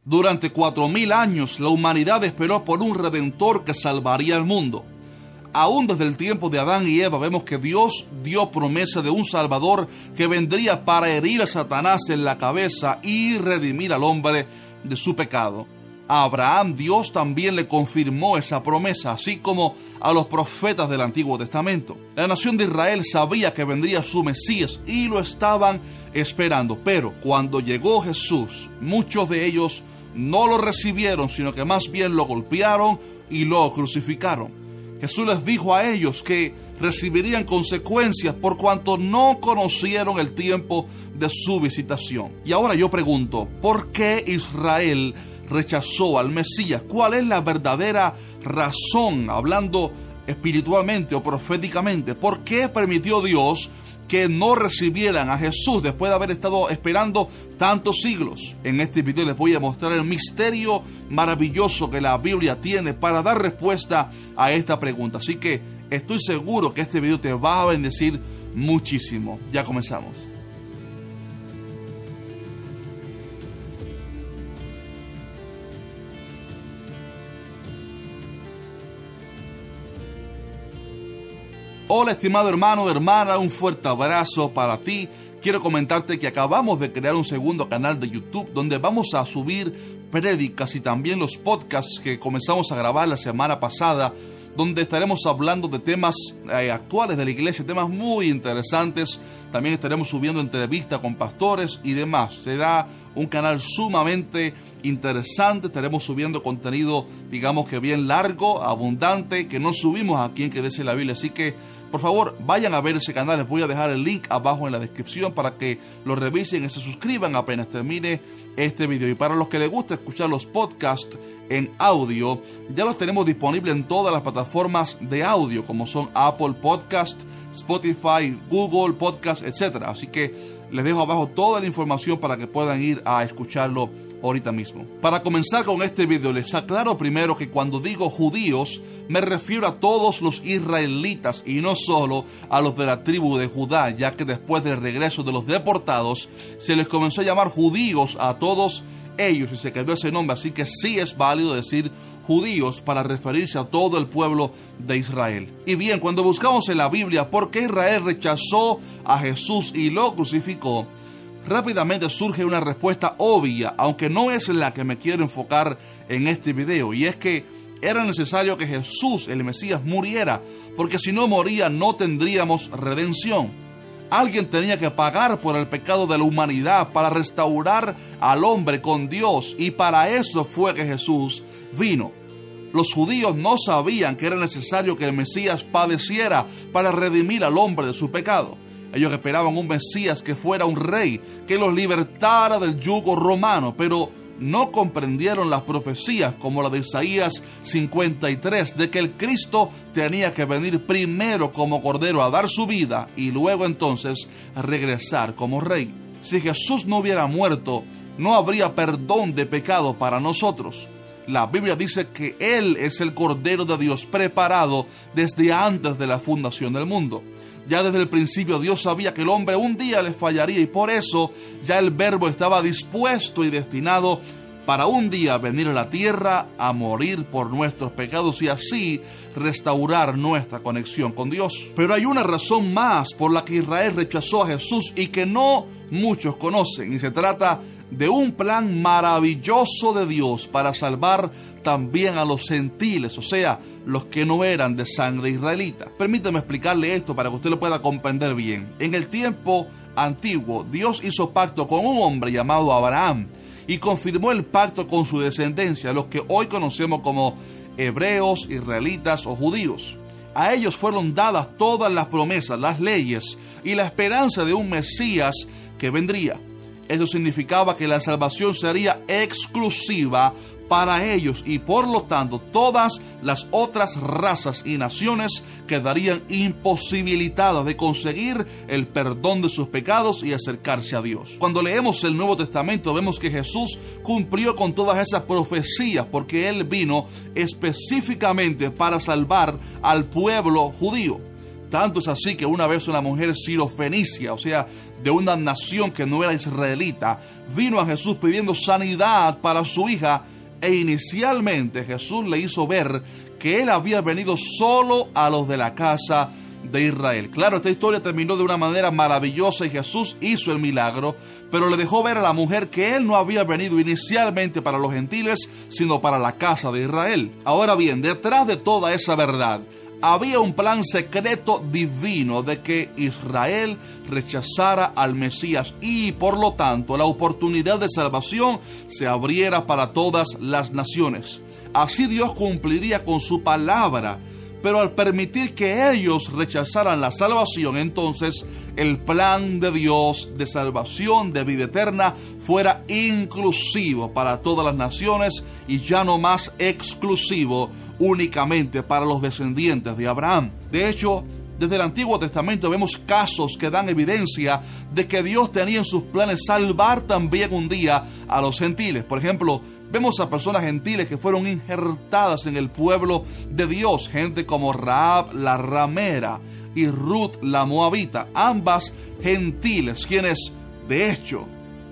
Durante 4000 años la humanidad esperó por un redentor que salvaría al mundo. Aún desde el tiempo de Adán y Eva vemos que Dios dio promesa de un Salvador que vendría para herir a Satanás en la cabeza y redimir al hombre de su pecado. A Abraham Dios también le confirmó esa promesa, así como a los profetas del Antiguo Testamento. La nación de Israel sabía que vendría su Mesías y lo estaban esperando, pero cuando llegó Jesús, muchos de ellos no lo recibieron, sino que más bien lo golpearon y lo crucificaron. Jesús les dijo a ellos que recibirían consecuencias por cuanto no conocieron el tiempo de su visitación. Y ahora yo pregunto, ¿por qué Israel rechazó al Mesías? ¿Cuál es la verdadera razón, hablando espiritualmente o proféticamente? ¿Por qué permitió Dios que no recibieran a Jesús después de haber estado esperando tantos siglos? En este video les voy a mostrar el misterio maravilloso que la Biblia tiene para dar respuesta a esta pregunta. Así que estoy seguro que este video te va a bendecir muchísimo. Ya comenzamos. Hola estimado hermano, hermana, un fuerte abrazo para ti. Quiero comentarte que acabamos de crear un segundo canal de YouTube donde vamos a subir prédicas y también los podcasts que comenzamos a grabar la semana pasada, donde estaremos hablando de temas actuales de la iglesia, temas muy interesantes. También estaremos subiendo entrevistas con pastores y demás. Será un canal sumamente interesante. Estaremos subiendo contenido, digamos que bien largo, abundante, que no subimos aquí en Que Dice la Biblia. Así que, por favor, vayan a ver ese canal. Les voy a dejar el link abajo en la descripción para que lo revisen y se suscriban apenas termine este video. Y para los que les gusta escuchar los podcasts en audio, ya los tenemos disponibles en todas las plataformas de audio, como son Apple Podcast, Spotify, Google Podcast, etc. Así que les dejo abajo toda la información para que puedan ir a escucharlo ahorita mismo. Para comenzar con este video, les aclaro primero que cuando digo judíos, me refiero a todos los israelitas y no solo a los de la tribu de Judá, ya que después del regreso de los deportados, se les comenzó a llamar judíos a todos ellos y se quedó ese nombre, así que sí es válido decir judíos para referirse a todo el pueblo de Israel. Y bien, cuando buscamos en la Biblia por qué Israel rechazó a Jesús y lo crucificó, rápidamente surge una respuesta obvia, aunque no es la que me quiero enfocar en este video, y es que era necesario que Jesús, el Mesías, muriera, porque si no moría no tendríamos redención. Alguien tenía que pagar por el pecado de la humanidad para restaurar al hombre con Dios, y para eso fue que Jesús vino. Los judíos no sabían que era necesario que el Mesías padeciera para redimir al hombre de su pecado. Ellos esperaban un Mesías que fuera un rey, que los libertara del yugo romano, pero no comprendieron las profecías como la de Isaías 53, de que el Cristo tenía que venir primero como cordero a dar su vida y luego entonces regresar como rey. Si Jesús no hubiera muerto, no habría perdón de pecado para nosotros. La Biblia dice que Él es el Cordero de Dios preparado desde antes de la fundación del mundo. Ya desde el principio Dios sabía que el hombre un día le fallaría y por eso ya el Verbo estaba dispuesto y destinado para un día venir a la tierra a morir por nuestros pecados y así restaurar nuestra conexión con Dios. Pero hay una razón más por la que Israel rechazó a Jesús y que no muchos conocen, y se trata de un plan maravilloso de Dios para salvar también a los gentiles, o sea, los que no eran de sangre israelita. Permítame explicarle esto para que usted lo pueda comprender bien. En el tiempo antiguo, Dios hizo pacto con un hombre llamado Abraham y confirmó el pacto con su descendencia, los que hoy conocemos como hebreos, israelitas o judíos. A ellos fueron dadas todas las promesas, las leyes y la esperanza de un Mesías que vendría. Eso significaba que la salvación sería exclusiva para ellos y por lo tanto todas las otras razas y naciones quedarían imposibilitadas de conseguir el perdón de sus pecados y acercarse a Dios. Cuando leemos el Nuevo Testamento vemos que Jesús cumplió con todas esas profecías porque Él vino específicamente para salvar al pueblo judío. Tanto es así que una vez una mujer sirofenicia, o sea, de una nación que no era israelita, vino a Jesús pidiendo sanidad para su hija, e inicialmente Jesús le hizo ver que él había venido solo a los de la casa de Israel. Claro, esta historia terminó de una manera maravillosa y Jesús hizo el milagro, pero le dejó ver a la mujer que él no había venido inicialmente para los gentiles, sino para la casa de Israel. Ahora bien, detrás de toda esa verdad, había un plan secreto divino de que Israel rechazara al Mesías y por lo tanto la oportunidad de salvación se abriera para todas las naciones. Así Dios cumpliría con su palabra. Pero al permitir que ellos rechazaran la salvación, entonces el plan de Dios de salvación, de vida eterna, fuera inclusivo para todas las naciones y ya no más exclusivo únicamente para los descendientes de Abraham. De hecho, desde el Antiguo Testamento vemos casos que dan evidencia de que Dios tenía en sus planes salvar también un día a los gentiles. Por ejemplo, vemos a personas gentiles que fueron injertadas en el pueblo de Dios, gente como Rahab la ramera y Ruth la moabita, ambas gentiles, quienes de hecho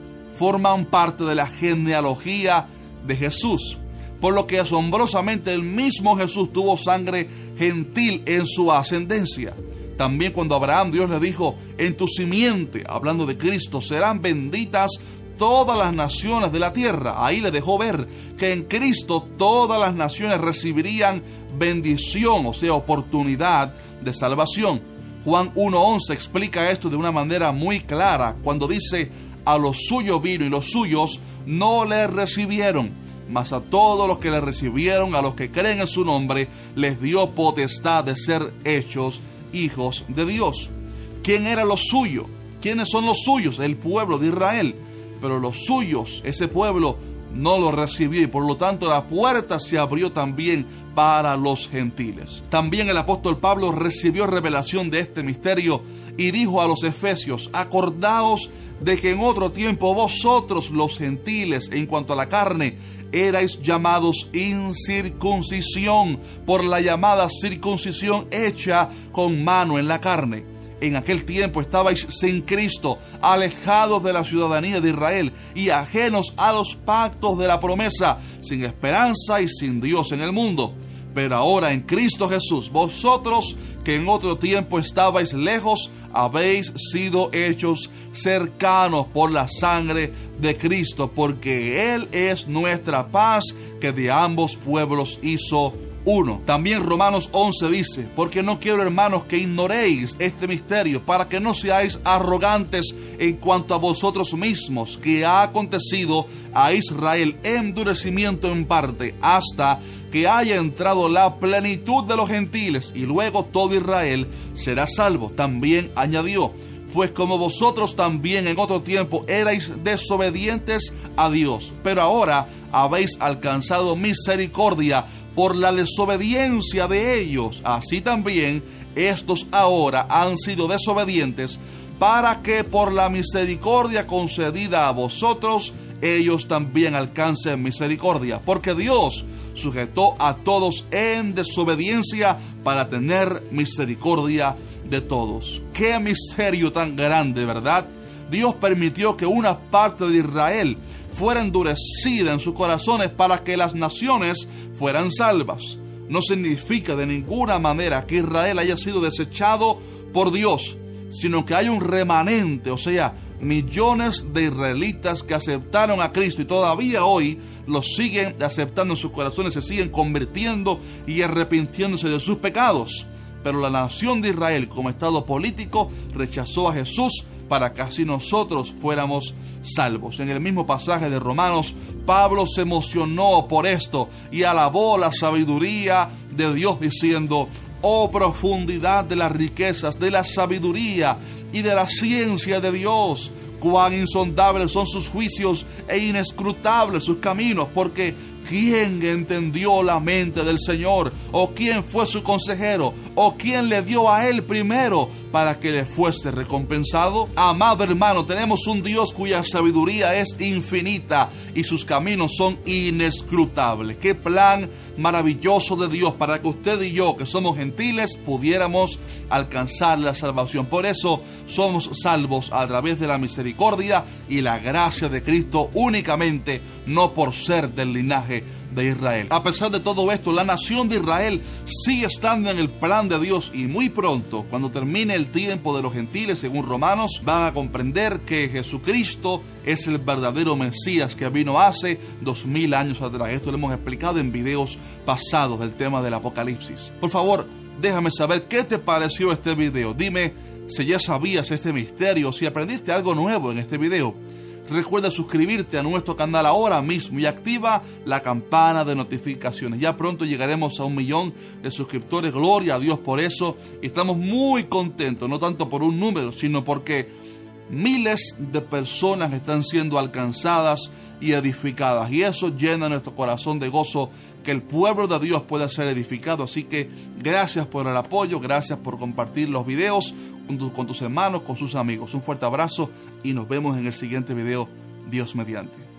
forman parte de la genealogía de Jesús. Por lo que asombrosamente el mismo Jesús tuvo sangre gentil en su ascendencia. También cuando Abraham Dios le dijo, en tu simiente, hablando de Cristo, serán benditas todas las naciones de la tierra. Ahí le dejó ver que en Cristo todas las naciones recibirían bendición, o sea, oportunidad de salvación. Juan 1:11 explica esto de una manera muy clara cuando dice, a los suyos vino y los suyos no le recibieron. Mas a todos los que le recibieron, a los que creen en su nombre, les dio potestad de ser hechos hijos de Dios. ¿Quién era lo suyo? ¿Quiénes son los suyos? El pueblo de Israel. Pero los suyos, ese pueblo, no lo recibió y por lo tanto la puerta se abrió también para los gentiles. También el apóstol Pablo recibió revelación de este misterio y dijo a los efesios, acordaos de que en otro tiempo vosotros los gentiles en cuanto a la carne erais llamados incircuncisión por la llamada circuncisión hecha con mano en la carne. En aquel tiempo estabais sin Cristo, alejados de la ciudadanía de Israel y ajenos a los pactos de la promesa, sin esperanza y sin Dios en el mundo. Pero ahora en Cristo Jesús, vosotros que en otro tiempo estabais lejos, habéis sido hechos cercanos por la sangre de Cristo, porque Él es nuestra paz, que de ambos pueblos hizo uno. También Romanos 11 dice, porque no quiero, hermanos, que ignoréis este misterio, para que no seáis arrogantes en cuanto a vosotros mismos, que ha acontecido a Israel endurecimiento en parte, hasta que haya entrado la plenitud de los gentiles, y luego todo Israel será salvo. También añadió, pues como vosotros también en otro tiempo erais desobedientes a Dios, pero ahora habéis alcanzado misericordia por la desobediencia de ellos, así también estos ahora han sido desobedientes, para que por la misericordia concedida a vosotros, ellos también alcancen misericordia, porque Dios sujetó a todos en desobediencia para tener misericordia de todos. ¡Qué misterio tan grande!, ¿verdad? Dios permitió que una parte de Israel fuera endurecida en sus corazones para que las naciones fueran salvas. No significa de ninguna manera que Israel haya sido desechado por Dios, sino que hay un remanente, o sea, millones de israelitas que aceptaron a Cristo y todavía hoy lo siguen aceptando en sus corazones, se siguen convirtiendo y arrepintiéndose de sus pecados. Pero la nación de Israel, como estado político, rechazó a Jesús para que así nosotros fuéramos salvos. En el mismo pasaje de Romanos, Pablo se emocionó por esto y alabó la sabiduría de Dios diciendo, oh profundidad de las riquezas, de la sabiduría y de la ciencia de Dios. Cuán insondables son sus juicios e inescrutables sus caminos, porque ¿quién entendió la mente del Señor? ¿O quién fue su consejero? ¿O quién le dio a él primero para que le fuese recompensado? Amado hermano, tenemos un Dios cuya sabiduría es infinita y sus caminos son inescrutables. ¡Qué plan maravilloso de Dios para que usted y yo, que somos gentiles, pudiéramos alcanzar la salvación! Por eso somos salvos a través de la misericordia y la gracia de Cristo únicamente, no por ser del linaje de Israel. A pesar de todo esto, la nación de Israel sigue estando en el plan de Dios, y muy pronto, cuando termine el tiempo de los gentiles, según Romanos, van a comprender que Jesucristo es el verdadero Mesías que vino hace 2000 años atrás. Esto lo hemos explicado en videos pasados del tema del Apocalipsis. Por favor, déjame saber qué te pareció este video. Dime si ya sabías este misterio, si aprendiste algo nuevo en este video. Recuerda suscribirte a nuestro canal ahora mismo y activa la campana de notificaciones. Ya pronto llegaremos a 1 millón de suscriptores. Gloria a Dios por eso. Y estamos muy contentos, no tanto por un número, sino porque miles de personas están siendo alcanzadas y edificadas. Y eso llena nuestro corazón de gozo, que el pueblo de Dios pueda ser edificado. Así que gracias por el apoyo, gracias por compartir los videos con tus hermanos, con sus amigos. Un fuerte abrazo y nos vemos en el siguiente video, Dios mediante.